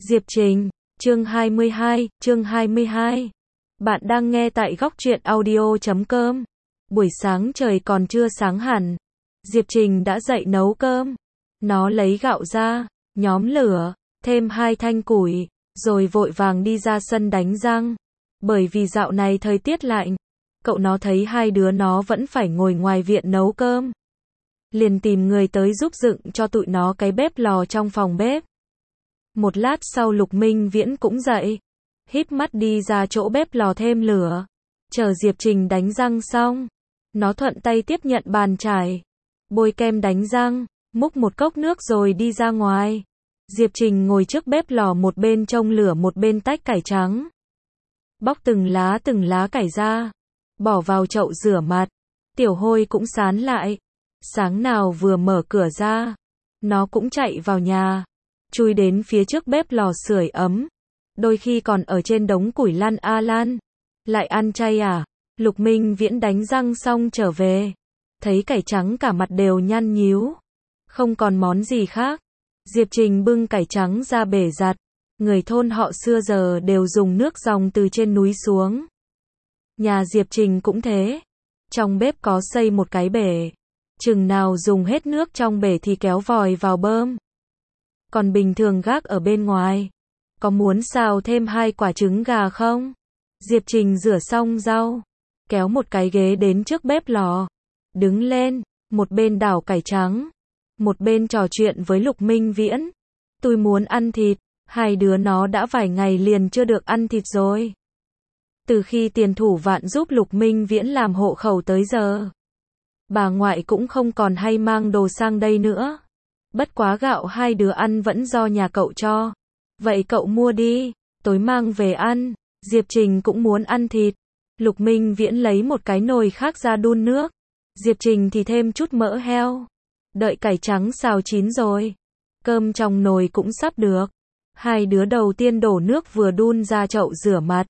Diệp Trình, chương 22. Bạn đang nghe tại góc truyện audio.com. Buổi sáng trời còn chưa sáng hẳn, Diệp Trình đã dậy nấu cơm. Nó lấy gạo ra, nhóm lửa, thêm 2 thanh củi, rồi vội vàng đi ra sân đánh răng. Bởi vì dạo này thời tiết lạnh, cậu nó thấy hai đứa nó vẫn phải ngồi ngoài viện nấu cơm, liền tìm người tới giúp dựng cho tụi nó cái bếp lò trong phòng bếp. Một lát sau Lục Minh Viễn cũng dậy, híp mắt đi ra chỗ bếp lò thêm lửa. Chờ Diệp Trình đánh răng xong, nó thuận tay tiếp nhận bàn chải, bôi kem đánh răng, múc một cốc nước rồi đi ra ngoài. Diệp Trình ngồi trước bếp lò, một bên trông lửa một bên tách cải trắng. Bóc từng lá cải ra, bỏ vào chậu rửa mặt. Tiểu Hôi cũng sán lại. Sáng nào vừa mở cửa ra, nó cũng chạy vào nhà, chui đến phía trước bếp lò sưởi ấm. Đôi khi còn ở trên đống củi lăn. A Lan, lại ăn chay à? Lục Minh Viễn đánh răng xong trở về, thấy cải trắng cả mặt đều nhăn nhíu, không còn món gì khác. Diệp Trình bưng cải trắng ra bể giặt. Người thôn họ xưa giờ đều dùng nước dòng từ trên núi xuống. Nhà Diệp Trình cũng thế. Trong bếp có xây một cái bể, chừng nào dùng hết nước trong bể thì kéo vòi vào bơm. Còn bình thường gác ở bên ngoài. Có muốn xào thêm 2 quả trứng gà không? Diệp Trình rửa xong rau, kéo một cái ghế đến trước bếp lò, đứng lên, một bên đảo cải trắng, một bên trò chuyện với Lục Minh Viễn. Tôi muốn ăn thịt, hai đứa nó đã vài ngày liền chưa được ăn thịt rồi. Từ khi Tiền Thủ Vạn giúp Lục Minh Viễn làm hộ khẩu tới giờ, bà ngoại cũng không còn hay mang đồ sang đây nữa. Bất quá gạo hai đứa ăn vẫn do nhà cậu cho. Vậy cậu mua đi, tối mang về ăn. Diệp Trình cũng muốn ăn thịt. Lục Minh Viễn lấy một cái nồi khác ra đun nước. Diệp Trình thì thêm chút mỡ heo. Đợi cải trắng xào chín rồi, cơm trong nồi cũng sắp được. Hai đứa đầu tiên đổ nước vừa đun ra chậu rửa mặt.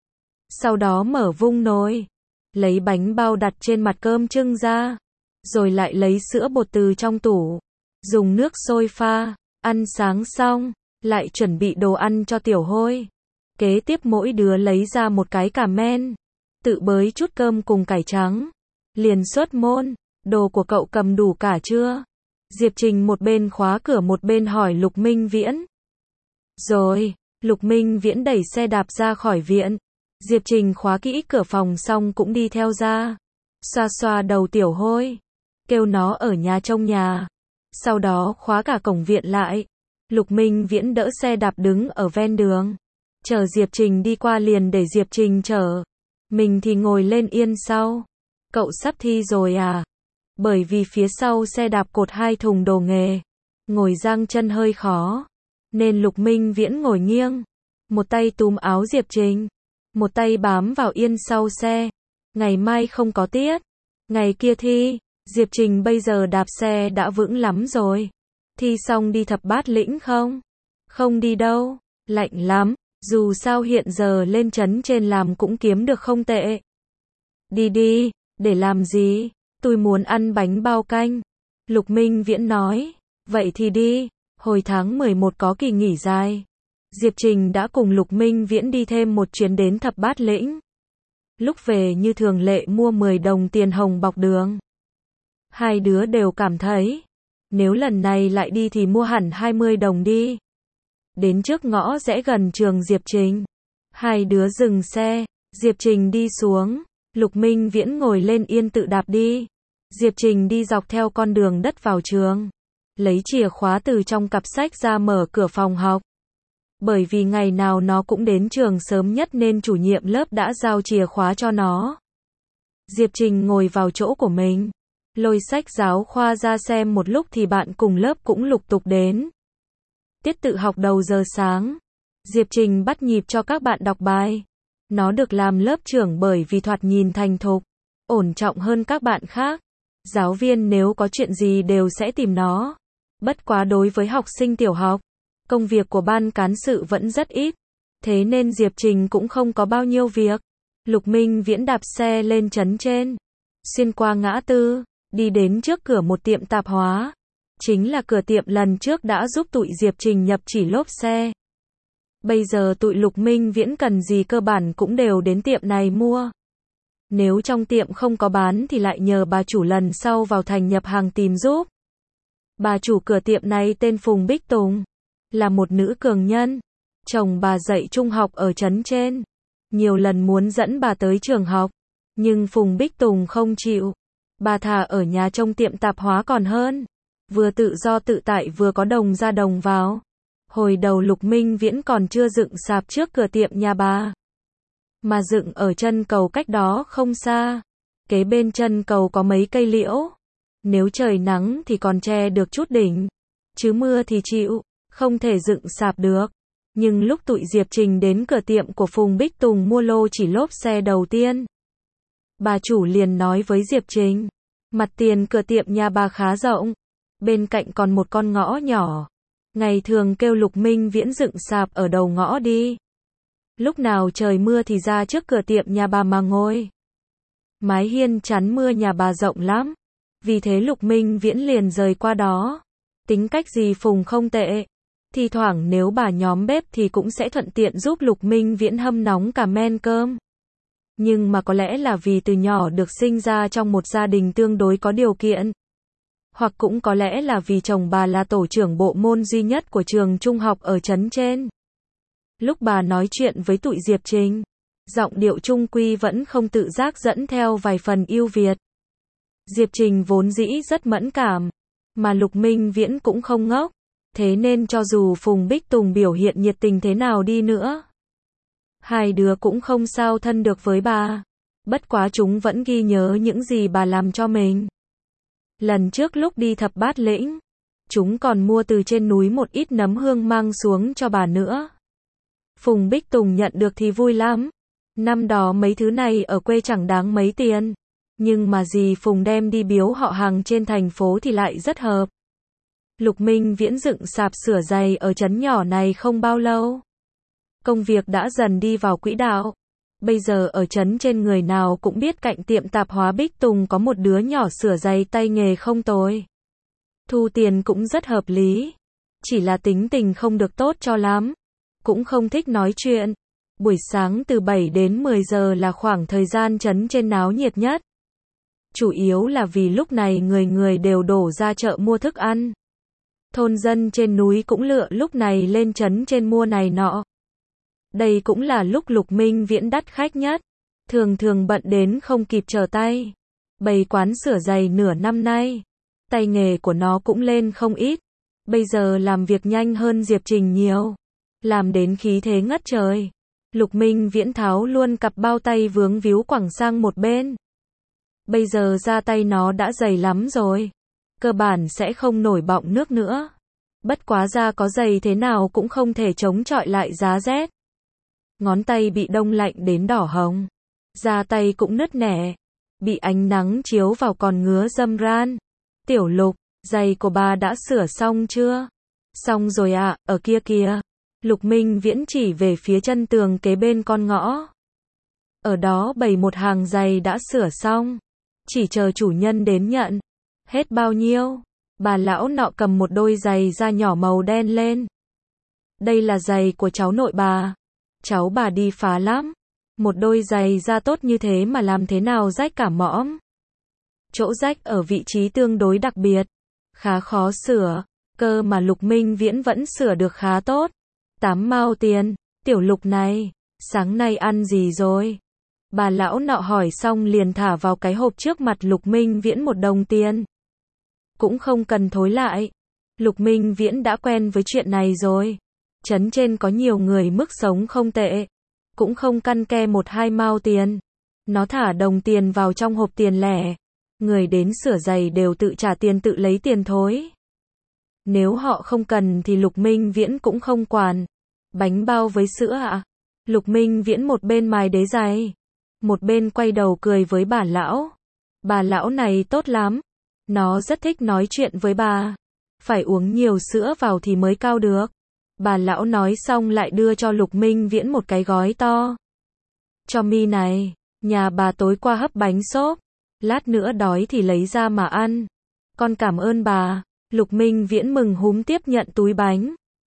Sau đó mở vung nồi, lấy bánh bao đặt trên mặt cơm trưng ra, rồi lại lấy sữa bột từ trong tủ, dùng nước sôi pha. Ăn sáng xong, lại chuẩn bị đồ ăn cho Tiểu Hôi. Kế tiếp mỗi đứa lấy ra một cái cà men, tự bới chút cơm cùng cải trắng, liền xuất môn. Đồ của cậu cầm đủ cả chưa? Diệp Trình một bên khóa cửa một bên hỏi Lục Minh Viễn. Rồi. Lục Minh Viễn đẩy xe đạp ra khỏi viện. Diệp Trình khóa kỹ cửa phòng xong cũng đi theo ra, xoa xoa đầu Tiểu Hôi, kêu nó ở nhà trông nhà. Sau đó khóa cả cổng viện lại. Lục Minh Viễn đỡ xe đạp đứng ở ven đường, chờ Diệp Trình đi qua liền để Diệp Trình chở. Mình thì ngồi lên yên sau. Cậu sắp thi rồi à? Bởi vì phía sau xe đạp cột 2 thùng đồ nghề, ngồi giang chân hơi khó, nên Lục Minh Viễn ngồi nghiêng, một tay túm áo Diệp Trình, một tay bám vào yên sau xe. Ngày mai không có tiết, ngày kia thi. Diệp Trình bây giờ đạp xe đã vững lắm rồi. Thi xong đi Thập Bát Lĩnh không? Không đi đâu, lạnh lắm. Dù sao hiện giờ lên trấn trên làm cũng kiếm được không tệ. Đi đi, để làm gì? Tôi muốn ăn bánh bao canh. Lục Minh Viễn nói. Vậy thì đi, hồi tháng 11 có kỳ nghỉ dài. Diệp Trình đã cùng Lục Minh Viễn đi thêm một chuyến đến Thập Bát Lĩnh. Lúc về như thường lệ mua 10 đồng tiền hồng bọc đường. Hai đứa đều cảm thấy, nếu lần này lại đi thì mua hẳn 20 đồng đi. Đến trước ngõ rẽ gần trường Diệp Trình, hai đứa dừng xe, Diệp Trình đi xuống, Lục Minh Viễn ngồi lên yên tự đạp đi. Diệp Trình đi dọc theo con đường đất vào trường, lấy chìa khóa từ trong cặp sách ra mở cửa phòng học. Bởi vì ngày nào nó cũng đến trường sớm nhất nên chủ nhiệm lớp đã giao chìa khóa cho nó. Diệp Trình ngồi vào chỗ của mình, lôi sách giáo khoa ra xem một lúc thì bạn cùng lớp cũng lục tục đến. Tiết tự học đầu giờ sáng, Diệp Trình bắt nhịp cho các bạn đọc bài. Nó được làm lớp trưởng bởi vì thoạt nhìn thành thục, ổn trọng hơn các bạn khác. Giáo viên nếu có chuyện gì đều sẽ tìm nó. Bất quá đối với học sinh tiểu học, công việc của ban cán sự vẫn rất ít. Thế nên Diệp Trình cũng không có bao nhiêu việc. Lục Minh Viễn đạp xe lên trấn trên, xuyên qua ngã tư, đi đến trước cửa một tiệm tạp hóa. Chính là cửa tiệm lần trước đã giúp tụi Diệp Trình nhập chỉ lốp xe. Bây giờ tụi Lục Minh Viễn cần gì cơ bản cũng đều đến tiệm này mua. Nếu trong tiệm không có bán thì lại nhờ bà chủ lần sau vào thành nhập hàng tìm giúp. Bà chủ cửa tiệm này tên Phùng Bích Tùng, là một nữ cường nhân. Chồng bà dạy trung học ở trấn trên. Nhiều lần muốn dẫn bà tới trường học, nhưng Phùng Bích Tùng không chịu. Bà thà ở nhà trông tiệm tạp hóa còn hơn. Vừa tự do tự tại vừa có đồng ra đồng vào. Hồi đầu Lục Minh Viễn còn chưa dựng sạp trước cửa tiệm nhà bà, mà dựng ở chân cầu cách đó không xa. Kế bên chân cầu có mấy cây liễu. Nếu trời nắng thì còn che được chút đỉnh, chứ mưa thì chịu, không thể dựng sạp được. Nhưng lúc tụi Diệp Trình đến cửa tiệm của Phùng Bích Tùng mua lô chỉ lốp xe đầu tiên, bà chủ liền nói với Diệp Trình, mặt tiền cửa tiệm nhà bà khá rộng, bên cạnh còn một con ngõ nhỏ. Ngày thường kêu Lục Minh Viễn dựng sạp ở đầu ngõ đi. Lúc nào trời mưa thì ra trước cửa tiệm nhà bà mà ngồi. Mái hiên chắn mưa nhà bà rộng lắm. Vì thế Lục Minh Viễn liền rời qua đó. Tính cách gì Phùng không tệ. Thì thoảng nếu bà nhóm bếp thì cũng sẽ thuận tiện giúp Lục Minh Viễn hâm nóng cả men cơm. Nhưng mà có lẽ là vì từ nhỏ được sinh ra trong một gia đình tương đối có điều kiện. Hoặc cũng có lẽ là vì chồng bà là tổ trưởng bộ môn duy nhất của trường trung học ở trấn trên. Lúc bà nói chuyện với tụi Diệp Trình, giọng điệu trung quy vẫn không tự giác dẫn theo vài phần ưu việt. Diệp Trình vốn dĩ rất mẫn cảm, mà Lục Minh Viễn cũng không ngốc. Thế nên cho dù Phùng Bích Tùng biểu hiện nhiệt tình thế nào đi nữa, hai đứa cũng không sao thân được với bà. Bất quá chúng vẫn ghi nhớ những gì bà làm cho mình. Lần trước lúc đi Thập Bát Lĩnh, chúng còn mua từ trên núi một ít nấm hương mang xuống cho bà nữa. Phùng Bích Tùng nhận được thì vui lắm. Năm đó mấy thứ này ở quê chẳng đáng mấy tiền. Nhưng mà dì Phùng đem đi biếu họ hàng trên thành phố thì lại rất hợp. Lục Minh Viễn dựng sạp sửa giày ở trấn nhỏ này không bao lâu. Công việc đã dần đi vào quỹ đạo. Bây giờ ở trấn trên người nào cũng biết cạnh tiệm tạp hóa Bích Tùng có một đứa nhỏ sửa giày tay nghề không tồi. Thu tiền cũng rất hợp lý. Chỉ là tính tình không được tốt cho lắm. Cũng không thích nói chuyện. Buổi sáng từ 7 đến 10 giờ là khoảng thời gian trấn trên náo nhiệt nhất. Chủ yếu là vì lúc này người người đều đổ ra chợ mua thức ăn. Thôn dân trên núi cũng lựa lúc này lên trấn trên mua này nọ. Đây cũng là lúc Lục Minh Viễn đắt khách nhất. Thường thường bận đến không kịp trở tay. Bày quán sửa giày nửa năm nay. Tay nghề của nó cũng lên không ít. Bây giờ làm việc nhanh hơn Diệp Trình nhiều. Làm đến khí thế ngất trời. Lục Minh Viễn tháo luôn cặp bao tay vướng víu quẳng sang một bên. Bây giờ da tay nó đã dày lắm rồi. Cơ bản sẽ không nổi bọng nước nữa. Bất quá da có dày thế nào cũng không thể chống chọi lại giá rét. Ngón tay bị đông lạnh đến đỏ hồng. Da tay cũng nứt nẻ. Bị ánh nắng chiếu vào còn ngứa râm ran. Tiểu Lục, giày của bà đã sửa xong chưa? Xong rồi ạ, ở kia kìa. Lục Minh Viễn chỉ về phía chân tường kế bên con ngõ. Ở đó bày một hàng giày đã sửa xong. Chỉ chờ chủ nhân đến nhận. Hết bao nhiêu? Bà lão nọ cầm một đôi giày da nhỏ màu đen lên. Đây là giày của cháu nội bà. Cháu bà đi phá lắm. Một đôi giày da tốt như thế mà làm thế nào rách cả mõm. Chỗ rách ở vị trí tương đối đặc biệt. Khá khó sửa. Cơ mà Lục Minh Viễn vẫn sửa được khá tốt. 8 mao tiền. Tiểu Lục này, sáng nay ăn gì rồi? Bà lão nọ hỏi xong liền thả vào cái hộp trước mặt Lục Minh Viễn 1 đồng tiền. Cũng không cần thối lại. Lục Minh Viễn đã quen với chuyện này rồi. Trấn trên có nhiều người mức sống không tệ. Cũng không căn ke 1-2 mao tiền. Nó thả đồng tiền vào trong hộp tiền lẻ. Người đến sửa giày đều tự trả tiền tự lấy tiền thối. Nếu họ không cần thì Lục Minh Viễn cũng không quản. Bánh bao với sữa ạ? Lục Minh Viễn một bên mài đế giày, một bên quay đầu cười với bà lão. Bà lão này tốt lắm. Nó rất thích nói chuyện với bà. Phải uống nhiều sữa vào thì mới cao được. Bà lão nói xong lại đưa cho Lục Minh Viễn một cái gói to. Cho mi này, nhà bà tối qua hấp bánh xốp. Lát nữa đói thì lấy ra mà ăn. Con cảm ơn bà. Lục Minh Viễn mừng húm tiếp nhận túi bánh.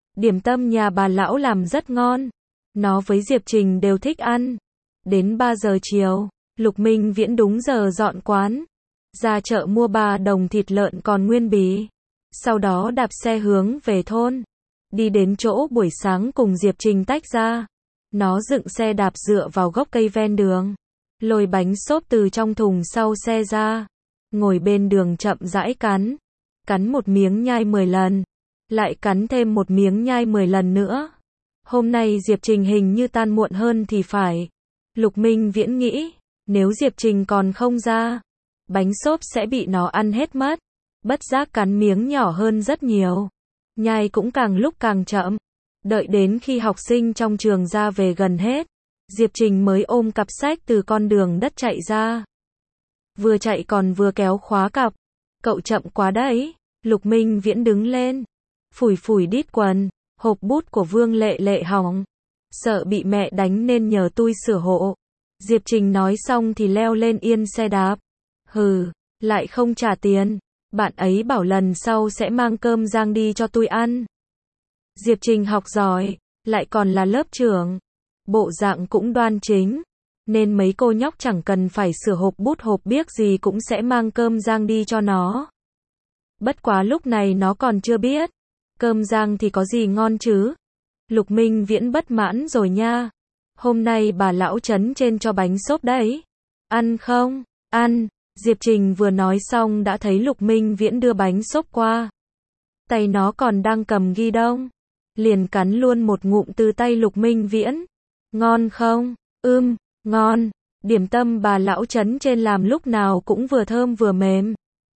Điểm tâm nhà bà lão làm rất ngon. Nó với Diệp Trình đều thích ăn. Đến 3 giờ chiều, Lục Minh Viễn đúng giờ dọn quán. Ra chợ mua 3 đồng thịt lợn còn nguyên bì. Sau đó đạp xe hướng về thôn. Đi đến chỗ buổi sáng cùng Diệp Trình tách ra. Nó dựng xe đạp dựa vào gốc cây ven đường. Lôi bánh xốp từ trong thùng sau xe ra. Ngồi bên đường chậm rãi cắn. Cắn một miếng nhai 10 lần. Lại cắn thêm một miếng nhai 10 lần nữa. Hôm nay Diệp Trình hình như tan muộn hơn thì phải. Lục Minh Viễn nghĩ, nếu Diệp Trình còn không ra, bánh xốp sẽ bị nó ăn hết mất. Bất giác cắn miếng nhỏ hơn rất nhiều. Nhai cũng càng lúc càng chậm. Đợi đến khi học sinh trong trường ra về gần hết, Diệp Trình mới ôm cặp sách từ con đường đất chạy ra. Vừa chạy còn vừa kéo khóa cặp. Cậu chậm quá đấy. Lục Minh Viễn đứng lên. Phủi phủi đít quần. Hộp bút của Vương Lệ Lệ hỏng. Sợ bị mẹ đánh nên nhờ tôi sửa hộ. Diệp Trình nói xong thì leo lên yên xe đạp. Hừ, lại không trả tiền. Bạn ấy bảo lần sau sẽ mang cơm rang đi cho tôi ăn. Diệp Trình học giỏi, lại còn là lớp trưởng. Bộ dạng cũng đoan chính. Nên mấy cô nhóc chẳng cần phải sửa hộp bút hộp biếc gì cũng sẽ mang cơm rang đi cho nó. Bất quá lúc này nó còn chưa biết. Cơm rang thì có gì ngon chứ? Lục Minh Viễn bất mãn rồi nha. Hôm nay bà lão trấn trên cho bánh xốp đấy. Ăn không? Ăn. Diệp Trình vừa nói xong đã thấy Lục Minh Viễn đưa bánh xốp qua. Tay nó còn đang cầm ghi đông. Liền cắn luôn một ngụm từ tay Lục Minh Viễn. Ngon không? Ngon. Điểm tâm bà lão trấn trên làm lúc nào cũng vừa thơm vừa mềm.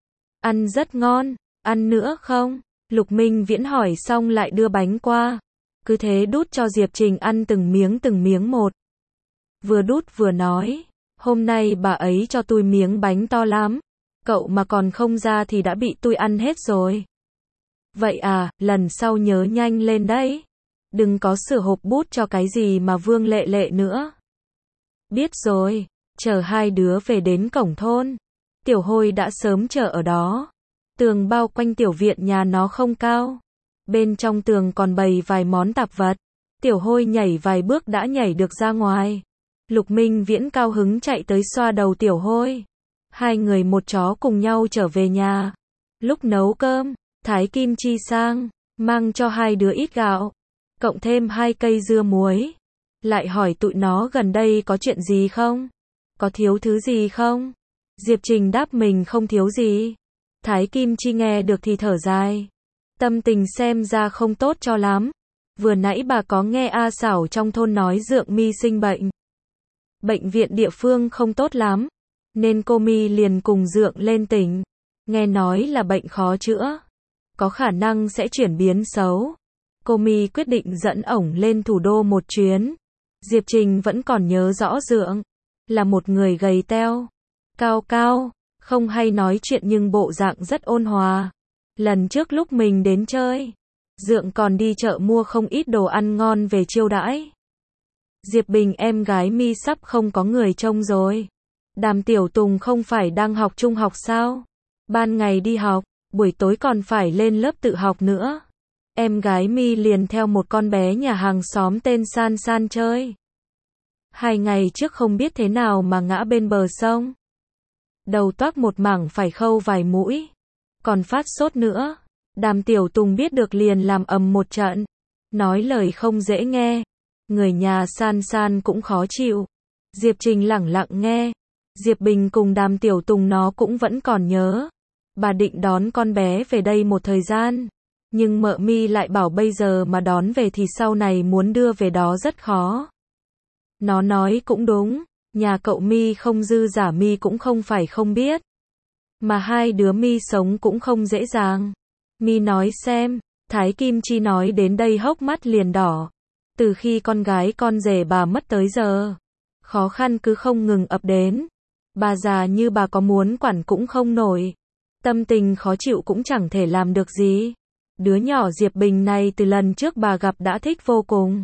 Ăn rất ngon. Ăn nữa không? Lục Minh Viễn hỏi xong lại đưa bánh qua. Cứ thế đút cho Diệp Trình ăn từng miếng một. Vừa đút vừa nói. Hôm nay bà ấy cho tôi miếng bánh to lắm. Cậu mà còn không ra thì đã bị tôi ăn hết rồi. Vậy à, lần sau nhớ nhanh lên đấy. Đừng có sửa hộp bút cho cái gì mà Vương Lệ Lệ nữa. Biết rồi. Chờ hai đứa về đến cổng thôn. Tiểu Hôi đã sớm chờ ở đó. Tường bao quanh tiểu viện nhà nó không cao. Bên trong tường còn bày vài món tạp vật. Tiểu Hôi nhảy vài bước đã nhảy được ra ngoài. Lục Minh Viễn cao hứng chạy tới xoa đầu Tiểu Hôi. Hai người một chó cùng nhau trở về nhà. Lúc nấu cơm, thái kim chi sang, mang cho hai đứa ít gạo, cộng thêm 2 cây dưa muối. Lại hỏi tụi nó gần đây có chuyện gì không? Có thiếu thứ gì không? Diệp Trình đáp mình không thiếu gì. Thái Kim Chi nghe được thì thở dài. Tâm tình xem ra không tốt cho lắm. Vừa nãy bà có nghe A Xảo trong thôn nói Dượng Mi sinh bệnh. Bệnh viện địa phương không tốt lắm. Nên cô Mi liền cùng Dượng lên tỉnh. Nghe nói là bệnh khó chữa. Có khả năng sẽ chuyển biến xấu. Cô Mi quyết định dẫn ổng lên thủ đô một chuyến. Diệp Trình vẫn còn nhớ rõ Dượng. Là một người gầy teo. Cao cao. Không hay nói chuyện nhưng bộ dạng rất ôn hòa. Lần trước lúc mình đến chơi, Dượng còn đi chợ mua không ít đồ ăn ngon về chiêu đãi. Diệp Bình em gái Mi sắp không có người trông rồi. Đàm Tiểu Tùng không phải đang học trung học sao? Ban ngày đi học, buổi tối còn phải lên lớp tự học nữa. Em gái Mi liền theo một con bé nhà hàng xóm tên San San chơi. 2 ngày trước không biết thế nào mà ngã bên bờ sông. Đầu toác một mảng phải khâu vài mũi. Còn phát sốt nữa. Đàm Tiểu Tùng biết được liền làm ầm một trận. Nói lời không dễ nghe. Người nhà San San cũng khó chịu. Diệp Trình lẳng lặng nghe. Diệp Bình cùng Đàm Tiểu Tùng nó cũng vẫn còn nhớ. Bà định đón con bé về đây một thời gian. Nhưng mợ Mi lại bảo bây giờ mà đón về thì sau này muốn đưa về đó rất khó. Nó nói cũng đúng. Nhà cậu Mi không dư giả Mi cũng không phải không biết. Mà hai đứa Mi sống cũng không dễ dàng. Mi nói xem. Thái Kim Chi nói đến đây hốc mắt liền đỏ. Từ khi con gái con rể bà mất tới giờ, khó khăn cứ không ngừng ập đến. Bà già như bà có muốn quản cũng không nổi. Tâm tình khó chịu cũng chẳng thể làm được gì. Đứa nhỏ Diệp Bình này từ lần trước bà gặp đã thích vô cùng.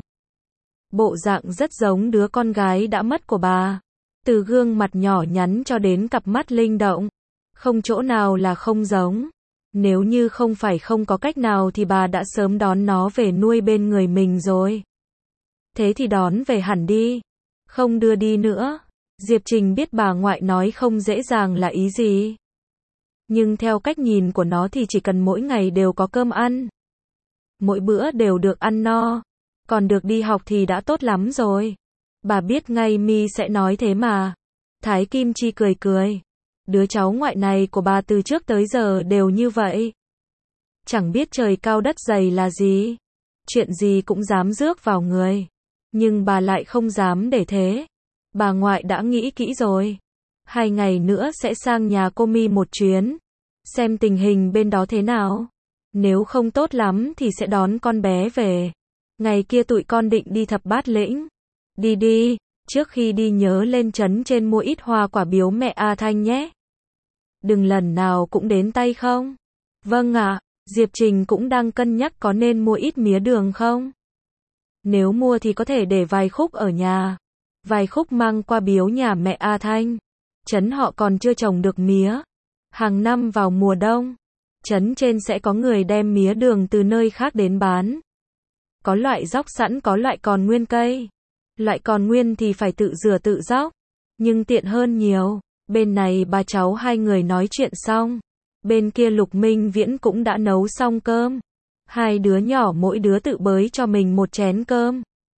Bộ dạng rất giống đứa con gái đã mất của bà. Từ gương mặt nhỏ nhắn cho đến cặp mắt linh động. Không chỗ nào là không giống. Nếu như không phải không có cách nào thì bà đã sớm đón nó về nuôi bên người mình rồi. Thế thì đón về hẳn đi. Không đưa đi nữa. Diệp Trình biết bà ngoại nói không dễ dàng là ý gì. Nhưng theo cách nhìn của nó thì chỉ cần mỗi ngày đều có cơm ăn. Mỗi bữa đều được ăn no. Còn được đi học thì đã tốt lắm rồi. Bà biết ngay Mi sẽ nói thế mà. Thái Kim Chi cười cười. Đứa cháu ngoại này của bà từ trước tới giờ đều như vậy. Chẳng biết trời cao đất dày là gì. Chuyện gì cũng dám rước vào người. Nhưng bà lại không dám để thế. Bà ngoại đã nghĩ kỹ rồi. 2 ngày nữa sẽ sang nhà cô Mi một chuyến. Xem tình hình bên đó thế nào. Nếu không tốt lắm thì sẽ đón con bé về. Ngày kia tụi con định đi Thập Bát Lĩnh. Đi đi, trước khi đi nhớ lên trấn trên mua ít hoa quả biếu mẹ A Thanh nhé. Đừng lần nào cũng đến tay không? Vâng ạ, Diệp Trình cũng đang cân nhắc có nên mua ít mía đường không? Nếu mua thì có thể để vài khúc ở nhà. Vài khúc mang qua biếu nhà mẹ A Thanh. Trấn họ còn chưa trồng được mía. Hàng năm vào mùa đông, trấn trên sẽ có người đem mía đường từ nơi khác đến bán. Có loại róc sẵn, có loại còn nguyên cây. Loại còn nguyên thì phải tự rửa tự róc, nhưng tiện hơn nhiều. Bên này ba cháu hai người nói chuyện xong. Bên kia Lục Minh Viễn cũng đã nấu xong cơm. Hai đứa nhỏ mỗi đứa tự bới cho mình một chén cơm.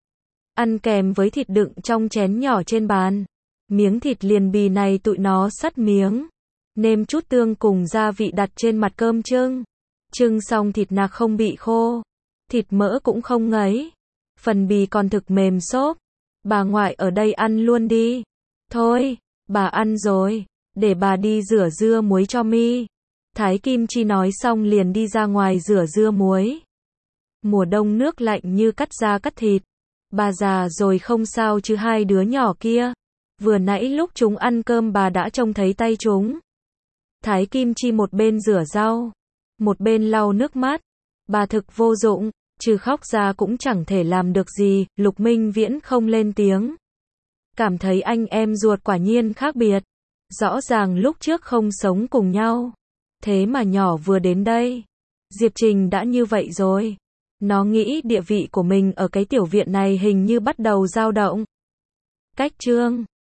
Ăn kèm với thịt đựng trong chén nhỏ trên bàn. Miếng thịt liền bì này tụi nó sắt miếng. Nêm chút tương cùng gia vị đặt trên mặt cơm trưng. Trưng xong thịt nạc không bị khô. Thịt mỡ cũng không ngấy. Phần bì còn thực mềm xốp. Bà ngoại ở đây ăn luôn đi. Thôi, bà ăn rồi. Để bà đi rửa dưa muối cho Mi. Thái Kim Chi nói xong liền đi ra ngoài rửa dưa muối. Mùa đông nước lạnh như cắt da cắt thịt. Bà già rồi không sao chứ hai đứa nhỏ kia. Vừa nãy lúc chúng ăn cơm bà đã trông thấy tay chúng. Thái Kim Chi một bên rửa rau, một bên lau nước mắt. Bà thực vô dụng, trừ khóc ra cũng chẳng thể làm được gì. Lục Minh Viễn không lên tiếng. Cảm thấy anh em ruột quả nhiên khác biệt. Rõ ràng lúc trước không sống cùng nhau. Thế mà nhỏ vừa đến đây. Diệp Trình đã như vậy rồi. Nó nghĩ địa vị của mình ở cái tiểu viện này hình như bắt đầu dao động. Cách chương